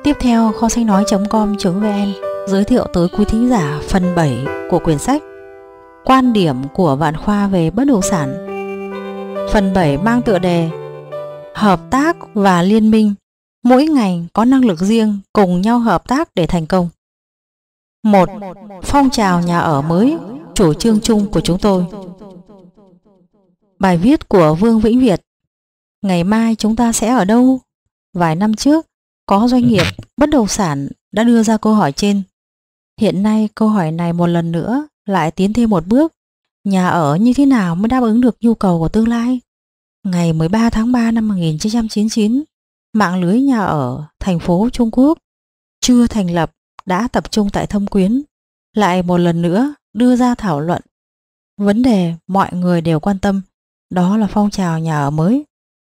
Tiếp theo, kho sách nói.com.vn giới thiệu tới quý thính giả phần 7 của quyển sách Quan điểm của Vạn Khoa về bất động sản. Phần 7 mang tựa đề Hợp tác và liên minh, mỗi ngành có năng lực riêng cùng nhau hợp tác để thành công. 1. Phong trào nhà ở mới, chủ trương chung của chúng tôi. Bài viết của Vương Vĩnh Việt. Ngày mai chúng ta sẽ ở đâu? Vài năm trước, có doanh nghiệp bất động sản đã đưa ra câu hỏi trên. Hiện nay câu hỏi này một lần nữa lại tiến thêm một bước. Nhà ở như thế nào mới đáp ứng được nhu cầu của tương lai? Ngày 13 tháng 3 năm 1999, mạng lưới nhà ở thành phố Trung Quốc chưa thành lập đã tập trung tại Thâm Quyến, lại một lần nữa đưa ra thảo luận. Vấn đề mọi người đều quan tâm, đó là phong trào nhà ở mới.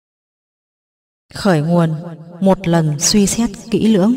Khởi nguồn, một lần suy xét kỹ lưỡng.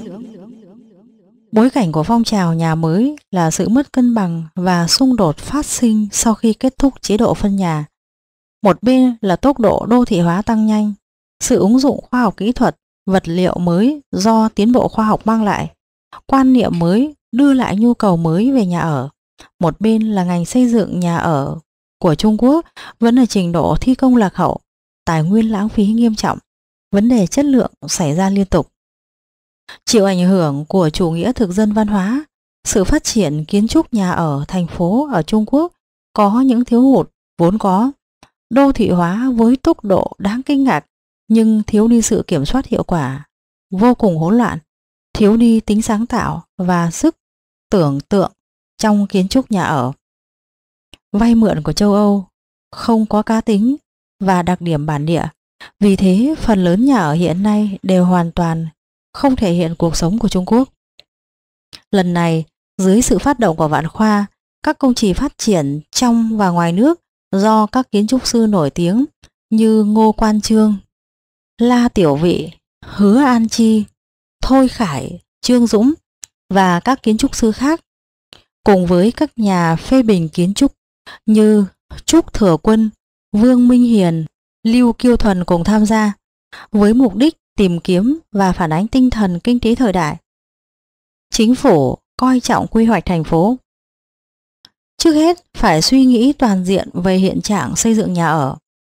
Bối cảnh của phong trào nhà mới là sự mất cân bằng và xung đột phát sinh sau khi kết thúc chế độ phân nhà. Một bên là tốc độ đô thị hóa tăng nhanh, sự ứng dụng khoa học kỹ thuật, vật liệu mới do tiến bộ khoa học mang lại, quan niệm mới đưa lại nhu cầu mới về nhà ở. Một bên là ngành xây dựng nhà ở của Trung Quốc vẫn ở trình độ thi công lạc hậu, tài nguyên lãng phí nghiêm trọng, vấn đề chất lượng xảy ra liên tục. Chịu ảnh hưởng của chủ nghĩa thực dân văn hóa, sự phát triển kiến trúc nhà ở thành phố ở Trung Quốc có những thiếu hụt vốn có. Đô thị hóa với tốc độ đáng kinh ngạc nhưng thiếu đi sự kiểm soát hiệu quả, vô cùng hỗn loạn, thiếu đi tính sáng tạo và sức tưởng tượng trong kiến trúc nhà ở. Vay mượn của châu Âu không có cá tính và đặc điểm bản địa, vì thế phần lớn nhà ở hiện nay đều hoàn toàn không thể hiện cuộc sống của Trung Quốc. Lần này, dưới sự phát động của Vạn Khoa, các công trình phát triển trong và ngoài nước do các kiến trúc sư nổi tiếng như Ngô Quan Chương, La Tiểu Vị, Hứa An Chi, Thôi Khải, Trương Dũng và các kiến trúc sư khác, cùng với các nhà phê bình kiến trúc như Trúc Thừa Quân, Vương Minh Hiền, Lưu Kiêu Thuần cùng tham gia, với mục đích tìm kiếm và phản ánh tinh thần kinh tế thời đại. Chính phủ coi trọng quy hoạch thành phố. Trước hết phải suy nghĩ toàn diện về hiện trạng xây dựng nhà ở.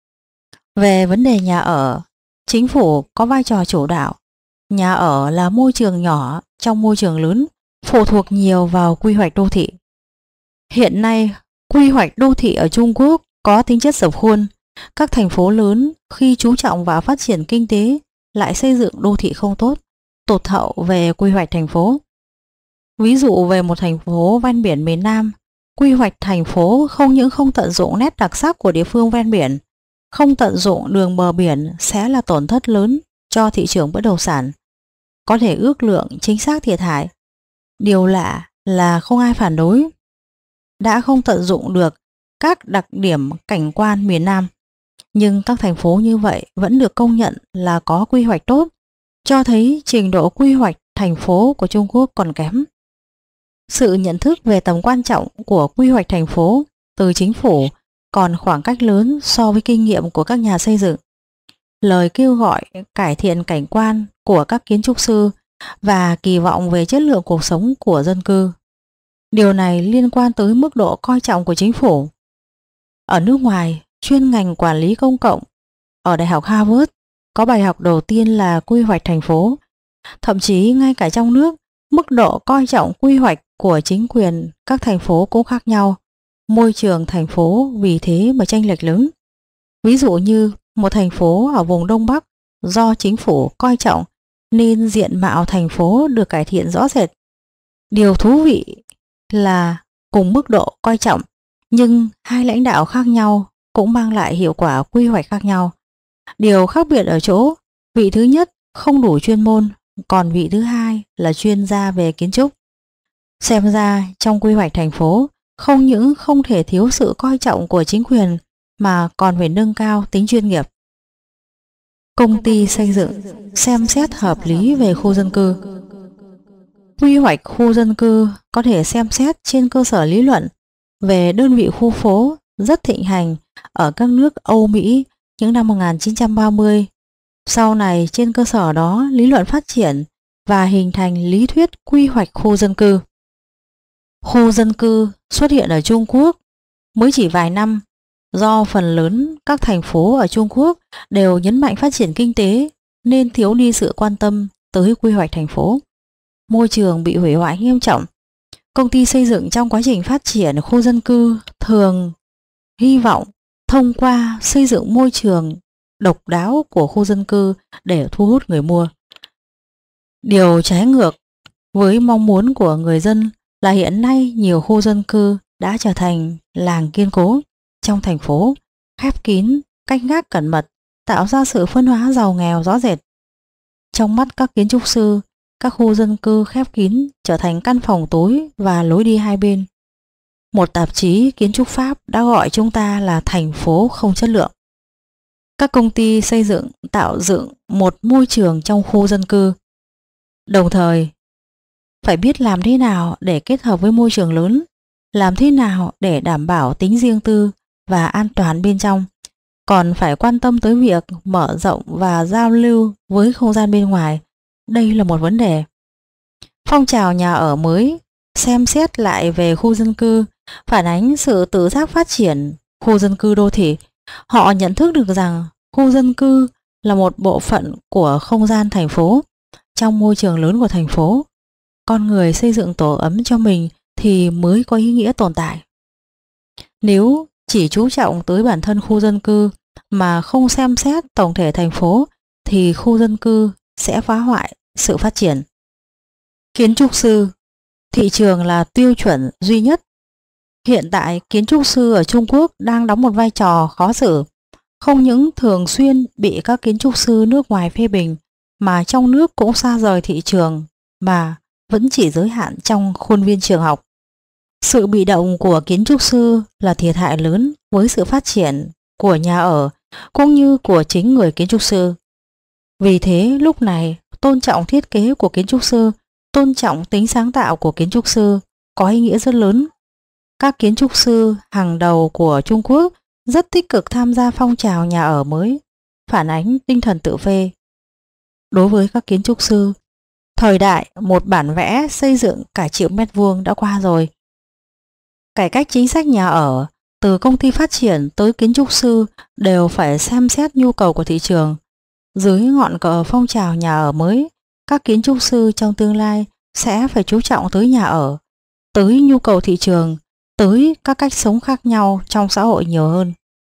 Về vấn đề nhà ở, chính phủ có vai trò chủ đạo. Nhà ở là môi trường nhỏ trong môi trường lớn, phụ thuộc nhiều vào quy hoạch đô thị. Hiện nay, quy hoạch đô thị ở Trung Quốc có tính chất dập khuôn. Các thành phố lớn khi chú trọng vào phát triển kinh tế lại xây dựng đô thị không tốt, tụt hậu về quy hoạch thành phố. Ví dụ về một thành phố ven biển miền Nam, quy hoạch thành phố không những không tận dụng nét đặc sắc của địa phương ven biển, không tận dụng đường bờ biển sẽ là tổn thất lớn cho thị trường bất động sản. Có thể ước lượng chính xác thiệt hại. Điều lạ là không ai phản đối. Đã không tận dụng được các đặc điểm cảnh quan miền Nam, nhưng các thành phố như vậy vẫn được công nhận là có quy hoạch tốt, cho thấy trình độ quy hoạch thành phố của Trung Quốc còn kém. Sự nhận thức về tầm quan trọng của quy hoạch thành phố từ chính phủ còn khoảng cách lớn so với kinh nghiệm của các nhà xây dựng. Lời kêu gọi cải thiện cảnh quan của các kiến trúc sư và kỳ vọng về chất lượng cuộc sống của dân cư. Điều này liên quan tới mức độ coi trọng của chính phủ. Ở nước ngoài, chuyên ngành quản lý công cộng ở Đại học Harvard có bài học đầu tiên là quy hoạch thành phố. Thậm chí ngay cả trong nước, mức độ coi trọng quy hoạch của chính quyền các thành phố cũng khác nhau. Môi trường thành phố vì thế mà chênh lệch lớn. Ví dụ như một thành phố ở vùng Đông Bắc do chính phủ coi trọng nên diện mạo thành phố được cải thiện rõ rệt. Điều thú vị là cùng mức độ coi trọng nhưng hai lãnh đạo khác nhau cũng mang lại hiệu quả quy hoạch khác nhau. Điều khác biệt ở chỗ vị thứ nhất không đủ chuyên môn, còn vị thứ hai là chuyên gia về kiến trúc. Xem ra trong quy hoạch thành phố không những không thể thiếu sự coi trọng của chính quyền mà còn phải nâng cao tính chuyên nghiệp. Công ty xây dựng xem xét hợp lý về khu dân cư. Quy hoạch khu dân cư có thể xem xét trên cơ sở lý luận về đơn vị khu phố rất thịnh hành ở các nước Âu Mỹ những năm 1930. Sau này trên cơ sở đó lý luận phát triển và hình thành lý thuyết quy hoạch khu dân cư. Khu dân cư xuất hiện ở Trung Quốc mới chỉ vài năm, do phần lớn các thành phố ở Trung Quốc đều nhấn mạnh phát triển kinh tế nên thiếu đi sự quan tâm tới quy hoạch thành phố. Môi trường bị hủy hoại nghiêm trọng. Công ty xây dựng trong quá trình phát triển khu dân cư thường hy vọng thông qua xây dựng môi trường độc đáo của khu dân cư để thu hút người mua. Điều trái ngược với mong muốn của người dân là hiện nay nhiều khu dân cư đã trở thành làng kiên cố trong thành phố, khép kín, canh gác cẩn mật, tạo ra sự phân hóa giàu nghèo rõ rệt. Trong mắt các kiến trúc sư, các khu dân cư khép kín trở thành căn phòng tối và lối đi hai bên. Một tạp chí kiến trúc Pháp đã gọi chúng ta là thành phố không chất lượng. Các công ty xây dựng tạo dựng một môi trường trong khu dân cư. Đồng thời, phải biết làm thế nào để kết hợp với môi trường lớn, làm thế nào để đảm bảo tính riêng tư và an toàn bên trong, còn phải quan tâm tới việc mở rộng và giao lưu với không gian bên ngoài. Đây là một vấn đề. Phong trào nhà ở mới xem xét lại về khu dân cư phản ánh sự tự giác phát triển khu dân cư đô thị. Họ nhận thức được rằng khu dân cư là một bộ phận của không gian thành phố. Trong môi trường lớn của thành phố, con người xây dựng tổ ấm cho mình thì mới có ý nghĩa tồn tại. Nếu chỉ chú trọng tới bản thân khu dân cư mà không xem xét tổng thể thành phố thì khu dân cư sẽ phá hoại sự phát triển. Kiến trúc sư, thị trường là tiêu chuẩn duy nhất. Hiện tại, kiến trúc sư ở Trung Quốc đang đóng một vai trò khó xử, không những thường xuyên bị các kiến trúc sư nước ngoài phê bình, mà trong nước cũng xa rời thị trường mà vẫn chỉ giới hạn trong khuôn viên trường học. Sự bị động của kiến trúc sư là thiệt hại lớn với sự phát triển của nhà ở cũng như của chính người kiến trúc sư. Vì thế lúc này tôn trọng thiết kế của kiến trúc sư, tôn trọng tính sáng tạo của kiến trúc sư có ý nghĩa rất lớn. Các kiến trúc sư hàng đầu của Trung Quốc rất tích cực tham gia phong trào nhà ở mới, phản ánh tinh thần tự phê. Đối với các kiến trúc sư, thời đại một bản vẽ xây dựng cả triệu mét vuông đã qua rồi. Cải cách chính sách nhà ở, từ công ty phát triển tới kiến trúc sư đều phải xem xét nhu cầu của thị trường. Dưới ngọn cờ phong trào nhà ở mới, các kiến trúc sư trong tương lai sẽ phải chú trọng tới nhà ở, tới nhu cầu thị trường, tới các cách sống khác nhau trong xã hội nhiều hơn.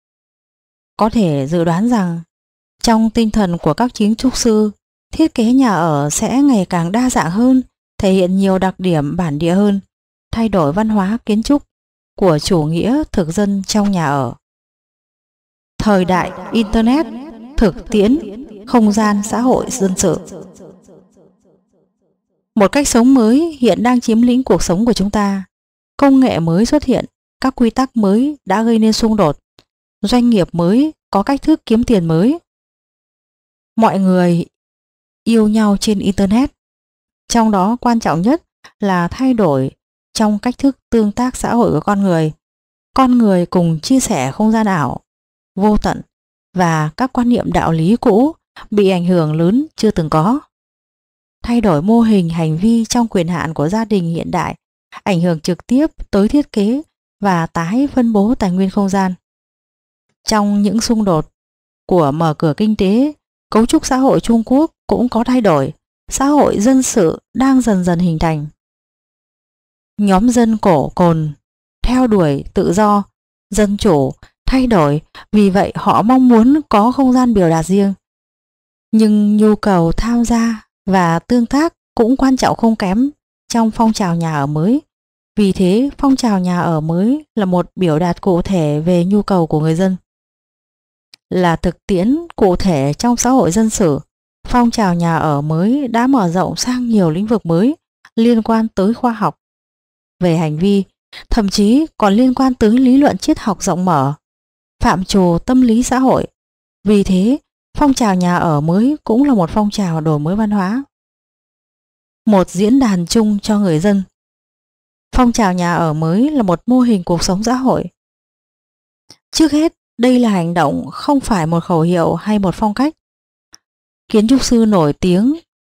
Có thể dự đoán rằng, trong tinh thần của các kiến trúc sư, thiết kế nhà ở sẽ ngày càng đa dạng hơn, thể hiện nhiều đặc điểm bản địa hơn, thay đổi văn hóa kiến trúc của chủ nghĩa thực dân trong nhà ở. Thời đại Internet, thực tiễn, không gian xã hội dân sự. Một cách sống mới hiện đang chiếm lĩnh cuộc sống của chúng ta. Công nghệ mới xuất hiện, các quy tắc mới đã gây nên xung đột. Doanh nghiệp mới có cách thức kiếm tiền mới. Mọi người yêu nhau trên Internet. Trong đó quan trọng nhất là thay đổi trong cách thức tương tác xã hội của con người. Con người cùng chia sẻ không gian ảo, vô tận và các quan niệm đạo lý cũ bị ảnh hưởng lớn chưa từng có. Thay đổi mô hình hành vi trong quyền hạn của gia đình hiện đại ảnh hưởng trực tiếp tới thiết kế và tái phân bố tài nguyên không gian. Trong những xung đột của mở cửa kinh tế, cấu trúc xã hội Trung Quốc cũng có thay đổi, xã hội dân sự đang dần dần hình thành. Nhóm dân cổ cồn theo đuổi tự do, dân chủ, thay đổi, vì vậy họ mong muốn có không gian biểu đạt riêng. Nhưng nhu cầu tham gia và tương tác cũng quan trọng không kém trong phong trào nhà ở mới. Vì thế, phong trào nhà ở mới là một biểu đạt cụ thể về nhu cầu của người dân. Là thực tiễn cụ thể trong xã hội dân sự, phong trào nhà ở mới đã mở rộng sang nhiều lĩnh vực mới liên quan tới khoa học, về hành vi, thậm chí còn liên quan tới lý luận triết học rộng mở, phạm trù tâm lý xã hội. Vì thế, phong trào nhà ở mới cũng là một phong trào đổi mới văn hóa. Một diễn đàn chung cho người dân. Phong trào nhà ở mới là một mô hình cuộc sống xã hội. Trước hết, đây là hành động, không phải một khẩu hiệu hay một phong cách. Kiến trúc sư nổi tiếng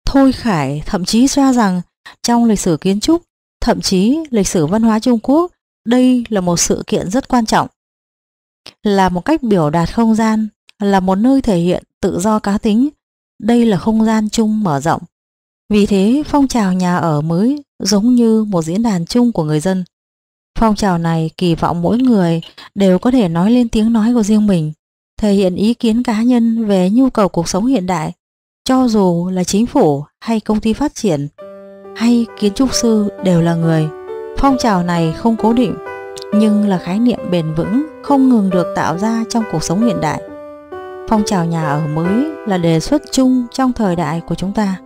Thôi Khải thậm chí cho rằng trong lịch sử kiến trúc, thậm chí lịch sử văn hóa Trung Quốc, đây là một sự kiện rất quan trọng, là một cách biểu đạt không gian, là một nơi thể hiện tự do cá tính. Đây là không gian chung mở rộng. Vì thế, phong trào nhà ở mới giống như một diễn đàn chung của người dân. Phong trào này kỳ vọng mỗi người đều có thể nói lên tiếng nói của riêng mình, thể hiện ý kiến cá nhân về nhu cầu cuộc sống hiện đại, cho dù là chính phủ hay công ty phát triển hay kiến trúc sư đều là người. Phong trào này không cố định, nhưng là khái niệm bền vững không ngừng được tạo ra trong cuộc sống hiện đại. Phong trào nhà ở mới là đề xuất chung trong thời đại của chúng ta.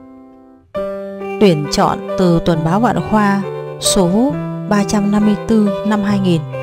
Tuyển chọn từ Tuần báo Vạn Khoa số 354 năm 2000.